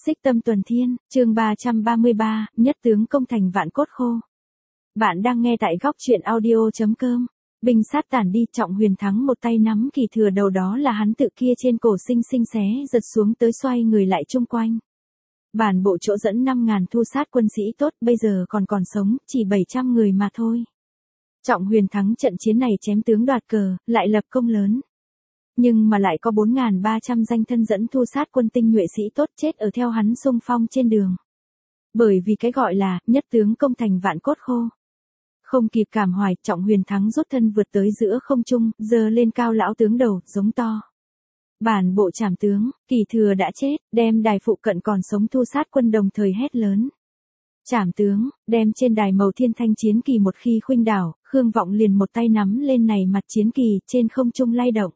Xích Tâm Tuần Thiên, chương 333, nhất tướng công thành vạn cốt khô. Bạn đang nghe tại góc truyện audio.com. Binh sát tản đi, Trọng Huyền Thắng một tay nắm Kỳ Thừa đầu, đó là hắn tự kia trên cổ xinh xinh xé giật xuống tới, xoay người lại chung quanh. Bản bộ chỗ dẫn 5.000 thu sát quân sĩ tốt, bây giờ còn sống, chỉ 700 người mà thôi. Trọng Huyền Thắng trận chiến này chém tướng đoạt cờ, lại lập công lớn. Nhưng mà lại có 4.300 danh thân dẫn thu sát quân tinh nhuệ sĩ tốt chết ở theo hắn xung phong trên đường. Bởi vì cái gọi là nhất tướng công thành vạn cốt khô. Không kịp cảm hoài, Trọng Huyền Thắng rút thân vượt tới giữa không trung, giơ lên cao lão tướng đầu, giống to. Bản bộ trảm tướng, Kỳ Thừa đã chết, đem đài phụ cận còn sống thu sát quân đồng thời hét lớn. Trảm tướng, đem trên đài màu thiên thanh chiến kỳ một khi khuynh đảo, Khương Vọng liền một tay nắm lên này mặt chiến kỳ, trên không trung lay động.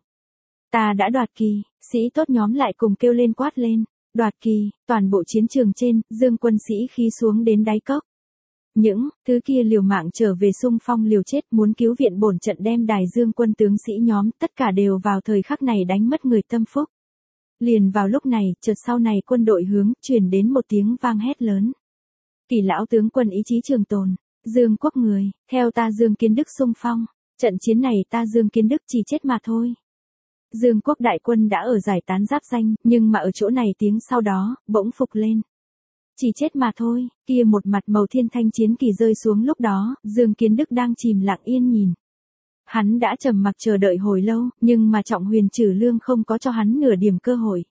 Ta đã đoạt kỳ, sĩ tốt nhóm lại cùng kêu lên quát lên, đoạt kỳ, toàn bộ chiến trường trên, Dương quân sĩ khí xuống đến đáy cốc. Những thứ kia liều mạng trở về xung phong liều chết muốn cứu viện bổn trận đem đài Dương quân tướng sĩ nhóm, tất cả đều vào thời khắc này đánh mất người tâm phúc. Liền vào lúc này, chợt sau này quân đội hướng, truyền đến một tiếng vang hét lớn. Kỳ lão tướng quân ý chí trường tồn, Dương quốc người, theo ta Dương Kiến Đức xung phong, trận chiến này ta Dương Kiến Đức chỉ chết mà thôi. Dương quốc đại quân đã ở giải tán giáp danh, nhưng mà ở chỗ này tiếng sau đó, bỗng phục lên. Chỉ chết mà thôi, kia một mặt màu thiên thanh chiến kỳ rơi xuống lúc đó, Dương Kiến Đức đang chìm lặng yên nhìn. Hắn đã trầm mặc chờ đợi hồi lâu, nhưng mà Trọng Huyền Trử Lương không có cho hắn nửa điểm cơ hội.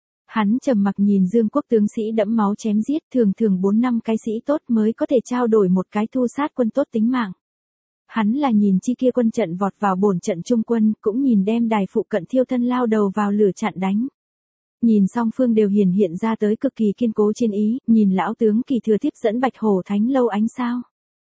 Hắn trầm mặc nhìn Dương quốc tướng sĩ đẫm máu chém giết, thường 4-5 cái sĩ tốt mới có thể trao đổi một cái thu sát quân tốt tính mạng. Hắn là nhìn chi kia quân trận vọt vào bổn trận trung quân, cũng nhìn đem đài phụ cận thiêu thân lao đầu vào lửa chặn đánh. Nhìn song phương đều hiện ra tới cực kỳ kiên cố chiến ý, nhìn lão tướng Kỳ Thừa tiếp dẫn Bạch Hổ Thánh lâu ánh sao.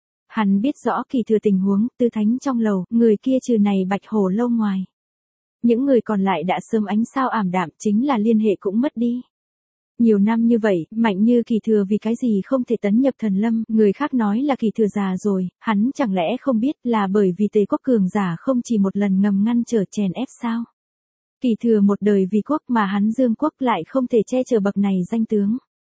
Hắn biết rõ Kỳ Thừa tình huống, tư thánh trong lầu, người kia trừ này Bạch Hổ lâu ngoài. Những người còn lại đã sớm ánh sao ảm đạm, chính là liên hệ cũng mất đi. Nhiều năm như vậy, mạnh như Kỳ Thừa vì cái gì không thể tấn nhập thần lâm, người khác nói là Kỳ Thừa già rồi, hắn chẳng lẽ không biết là bởi vì Tề quốc cường giả không chỉ một lần ngầm ngăn trở chèn ép sao? Kỳ Thừa một đời vì quốc mà hắn Dương quốc lại không thể che chở bậc này danh tướng.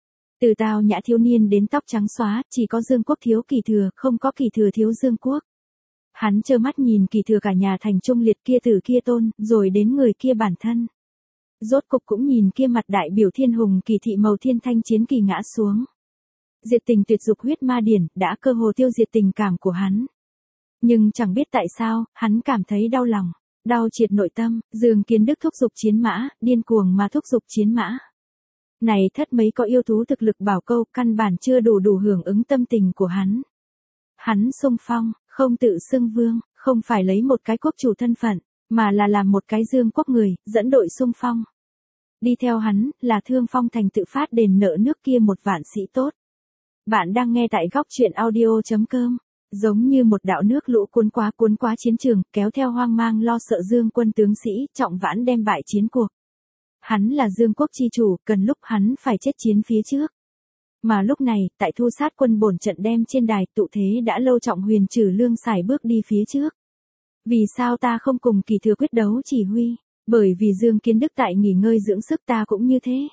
Từ Tào Nhã thiếu niên đến tóc trắng xóa, chỉ có Dương quốc thiếu Kỳ Thừa, không có Kỳ Thừa thiếu Dương quốc. Hắn trơ mắt nhìn Kỳ Thừa cả nhà thành trung liệt, kia tử kia tôn, rồi đến người kia bản thân. Rốt cục cũng nhìn kia mặt đại biểu thiên hùng Kỳ thị màu thiên thanh chiến kỳ ngã xuống. Diệt tình tuyệt dục huyết ma điển, đã cơ hồ tiêu diệt tình cảm của hắn. Nhưng chẳng biết tại sao, hắn cảm thấy đau lòng, đau triệt nội tâm, Dương Kiến Đức thúc giục chiến mã, điên cuồng mà thúc giục chiến mã. Này thất mấy có yêu thú thực lực bảo câu, căn bản chưa đủ hưởng ứng tâm tình của hắn. Hắn xung phong, không tự xưng vương, không phải lấy một cái quốc chủ thân phận, mà là làm một cái Dương quốc người, dẫn đội xung phong. Đi theo hắn, là Thương Phong thành tự phát đền nợ nước kia 1.000 sĩ tốt. Bạn đang nghe tại góc truyện audio.com. Giống như một đạo nước lũ cuốn quá chiến trường, kéo theo hoang mang lo sợ Dương quân tướng sĩ, Trọng Vãn đem bại chiến cuộc. Hắn là Dương quốc chi chủ, cần lúc hắn phải chết chiến phía trước. Mà lúc này, tại thu sát quân bổn trận đem trên đài tụ thế đã lâu, Trọng Huyền Trử Lương xài bước đi phía trước. Vì sao ta không cùng Kỳ Thừa quyết đấu chỉ huy? Bởi vì Dương Kiến Đức tại nghỉ ngơi dưỡng sức, ta cũng như thế.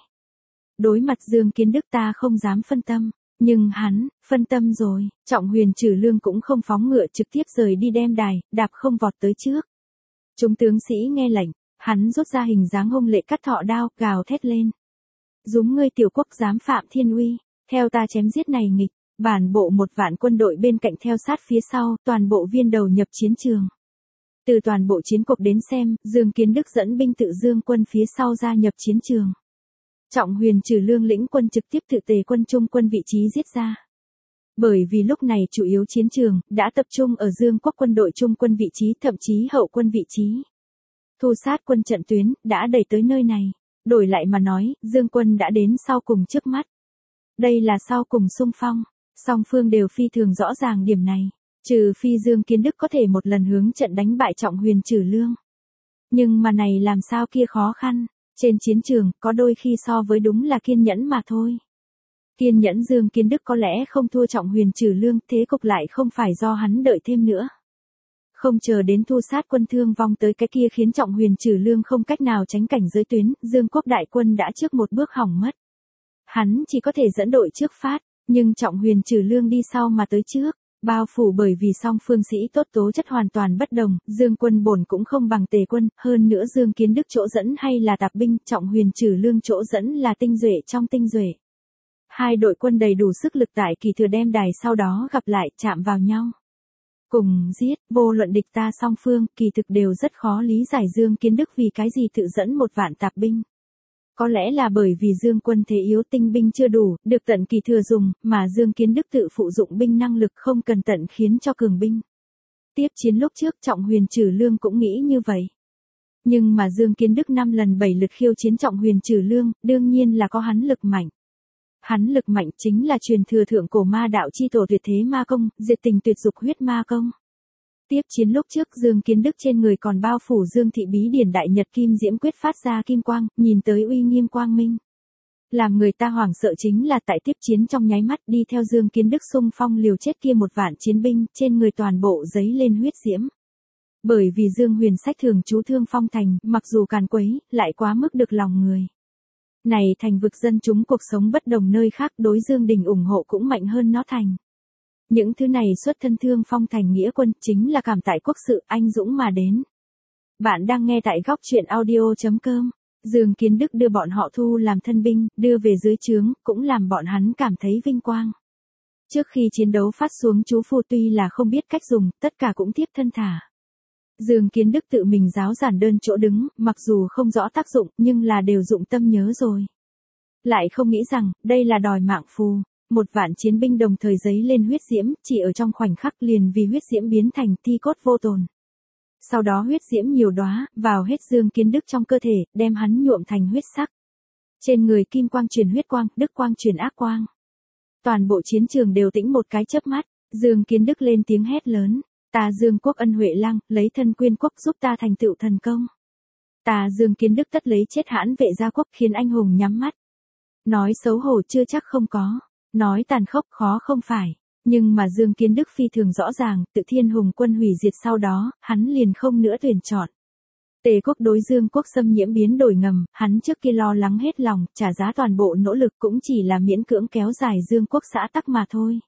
Đối mặt Dương Kiến Đức ta không dám phân tâm. Nhưng hắn, phân tâm rồi, Trọng Huyền Trử Lương cũng không phóng ngựa, trực tiếp rời đi đem đài, đạp không vọt tới trước. Chúng tướng sĩ nghe lệnh, hắn rút ra hình dáng hung lệ cắt thọ đao, gào thét lên. Dúng ngươi tiểu quốc dám phạm thiên uy, theo ta chém giết này nghịch. Bản bộ 1.000 quân đội bên cạnh theo sát phía sau, toàn bộ viên đầu nhập chiến trường. Từ toàn bộ chiến cuộc đến xem, Dương Kiến Đức dẫn binh tự Dương quân phía sau gia nhập chiến trường. Trọng Huyền Trử Lương lĩnh quân trực tiếp tự Tề quân trung quân vị trí giết ra. Bởi vì lúc này chủ yếu chiến trường đã tập trung ở Dương quốc quân đội trung quân vị trí, thậm chí hậu quân vị trí. Thu sát quân trận tuyến đã đẩy tới nơi này, đổi lại mà nói, Dương quân đã đến sau cùng trước mắt. Đây là sau cùng xung phong, song phương đều phi thường rõ ràng điểm này, trừ phi Dương Kiến Đức có thể một lần hướng trận đánh bại Trọng Huyền Trử Lương. Nhưng mà này làm sao kia khó khăn. Trên chiến trường, có đôi khi so với đúng là kiên nhẫn mà thôi. Kiên nhẫn Dương Kiến Đức có lẽ không thua Trọng Huyền Trử Lương, thế cục lại không phải do hắn đợi thêm nữa. Không chờ đến thu sát quân thương vong tới cái kia khiến Trọng Huyền Trử Lương không cách nào tránh cảnh giới tuyến, Dương quốc đại quân đã trước một bước hỏng mất. Hắn chỉ có thể dẫn đội trước phát, nhưng Trọng Huyền Trừ Lương đi sau mà tới trước. Bao phủ bởi vì song phương sĩ tốt tố chất hoàn toàn bất đồng, Dương Quân bổn cũng không bằng Tề Quân, hơn nữa Dương Kiến Đức chỗ dẫn hay là tạp binh, Trọng Huyền Trừ Lương chỗ dẫn là tinh duệ trong tinh duệ. Hai đội quân đầy đủ sức lực tại kỳ thừa đem đài sau đó gặp lại, chạm vào nhau. Cùng giết, vô luận địch ta song phương, kỳ thực đều rất khó lý giải Dương Kiến Đức vì cái gì tự dẫn một vạn tạp binh. Có lẽ là bởi vì Dương quân thế yếu tinh binh chưa đủ, được tận kỳ thừa dùng, mà Dương Kiến Đức tự phụ dụng binh năng lực không cần tận khiến cho cường binh. Tiếp chiến lúc trước Trọng Huyền Trừ Lương cũng nghĩ như vậy. Nhưng mà Dương Kiến Đức 5 lần 7 lượt khiêu chiến Trọng Huyền Trừ Lương, đương nhiên là có hắn lực mạnh. Hắn lực mạnh chính là truyền thừa thượng cổ ma đạo chi tổ tuyệt thế ma công, diệt tình tuyệt dục huyết ma công. Tiếp chiến lúc trước Dương Kiến Đức trên người còn bao phủ Dương thị bí điển đại nhật kim diễm quyết phát ra kim quang, nhìn tới uy nghiêm quang minh. Làm người ta hoảng sợ chính là tại tiếp chiến trong nháy mắt đi theo Dương Kiến Đức xung phong liều chết kia một vạn chiến binh, trên người toàn bộ giấy lên huyết diễm. Bởi vì Dương Huyền Sách thường chú thương phong thành, mặc dù càn quấy, lại quá mức được lòng người. Này thành vực dân chúng cuộc sống bất đồng nơi khác đối Dương Đình ủng hộ cũng mạnh hơn nó thành. Những thứ này xuất thân thương phong thành nghĩa quân chính là cảm tại quốc sự anh dũng mà đến. Bạn đang nghe tại góc truyện audio.com. Dương Kiến Đức đưa bọn họ thu làm thân binh, đưa về dưới trướng, cũng làm bọn hắn cảm thấy vinh quang. Trước khi chiến đấu phát xuống chú phù tuy là không biết cách dùng, tất cả cũng tiếp thân thả. Dương Kiến Đức tự mình giáo giản đơn chỗ đứng, mặc dù không rõ tác dụng, nhưng là đều dụng tâm nhớ rồi. Lại không nghĩ rằng, đây là đòi mạng phù. Một vạn chiến binh đồng thời giấy lên huyết diễm, chỉ ở trong khoảnh khắc liền vì huyết diễm biến thành thi cốt vô tồn. Sau đó huyết diễm nhiều đóa, vào hết Dương Kiến Đức trong cơ thể, đem hắn nhuộm thành huyết sắc. Trên người kim quang truyền huyết quang, đức quang truyền ác quang. Toàn bộ chiến trường đều tĩnh một cái chớp mắt, Dương Kiến Đức lên tiếng hét lớn. Ta Dương quốc ân huệ lăng, lấy thân quyên quốc giúp ta thành tựu thần công. Ta Dương Kiến Đức tất lấy chết hãn vệ gia quốc khiến anh hùng nhắm mắt. Nói xấu hổ chưa chắc không có. Nói tàn khốc khó không phải, nhưng mà Dương Kiến Đức phi thường rõ ràng, tự Thiên Hùng quân hủy diệt sau đó, hắn liền không nữa tuyển chọn. Tề quốc đối Dương quốc xâm nhiễm biến đổi ngầm, hắn trước kia lo lắng hết lòng, trả giá toàn bộ nỗ lực cũng chỉ là miễn cưỡng kéo dài Dương quốc xã tắc mà thôi.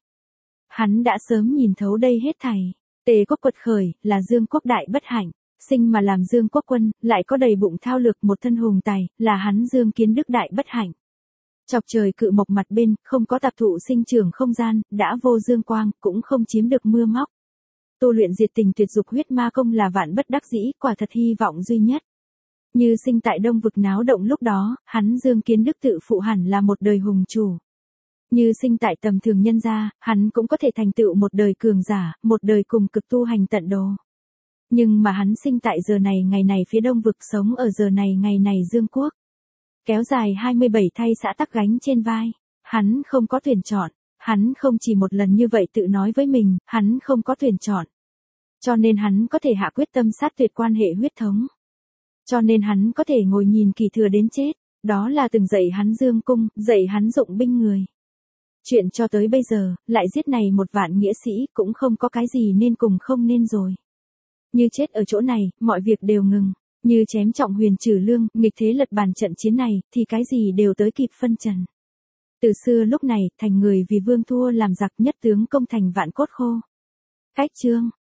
Hắn đã sớm nhìn thấu đây hết thảy. Tề quốc quật khởi, là Dương quốc đại bất hạnh, sinh mà làm Dương quốc quân, lại có đầy bụng thao lược một thân hùng tài, là hắn Dương Kiến Đức đại bất hạnh. Chọc trời cự mộc mặt bên, không có tạp thụ sinh trưởng không gian, đã vô dương quang, cũng không chiếm được mưa móc. Tu luyện diệt tình tuyệt dục huyết ma công là vạn bất đắc dĩ, quả thật hy vọng duy nhất. Như sinh tại đông vực náo động lúc đó, hắn Dương Kiến Đức tự phụ hẳn là một đời hùng chủ. Như sinh tại tầm thường nhân gia, hắn cũng có thể thành tựu một đời cường giả, một đời cùng cực tu hành tận đồ. Nhưng mà hắn sinh tại giờ này ngày này phía đông vực sống ở giờ này ngày này Dương quốc. Kéo dài 27 thay xã tắc gánh trên vai. Hắn không có tuyển chọn. Hắn không chỉ một lần như vậy tự nói với mình, hắn không có tuyển chọn. Cho nên hắn có thể hạ quyết tâm sát tuyệt quan hệ huyết thống. Cho nên hắn có thể ngồi nhìn kỳ thừa đến chết. Đó là từng dạy hắn dương cung, dạy hắn dụng binh người. Chuyện cho tới bây giờ, lại giết này một vạn nghĩa sĩ, cũng không có cái gì nên cùng không nên rồi. Như chết ở chỗ này, mọi việc đều ngừng. Như chém Trọng Huyền Trừ Lương, nghịch thế lật bàn trận chiến này, thì cái gì đều tới kịp phân trần. Từ xưa lúc này, thành người vì vương thua làm giặc nhất tướng công thành vạn cốt khô. Cách chương.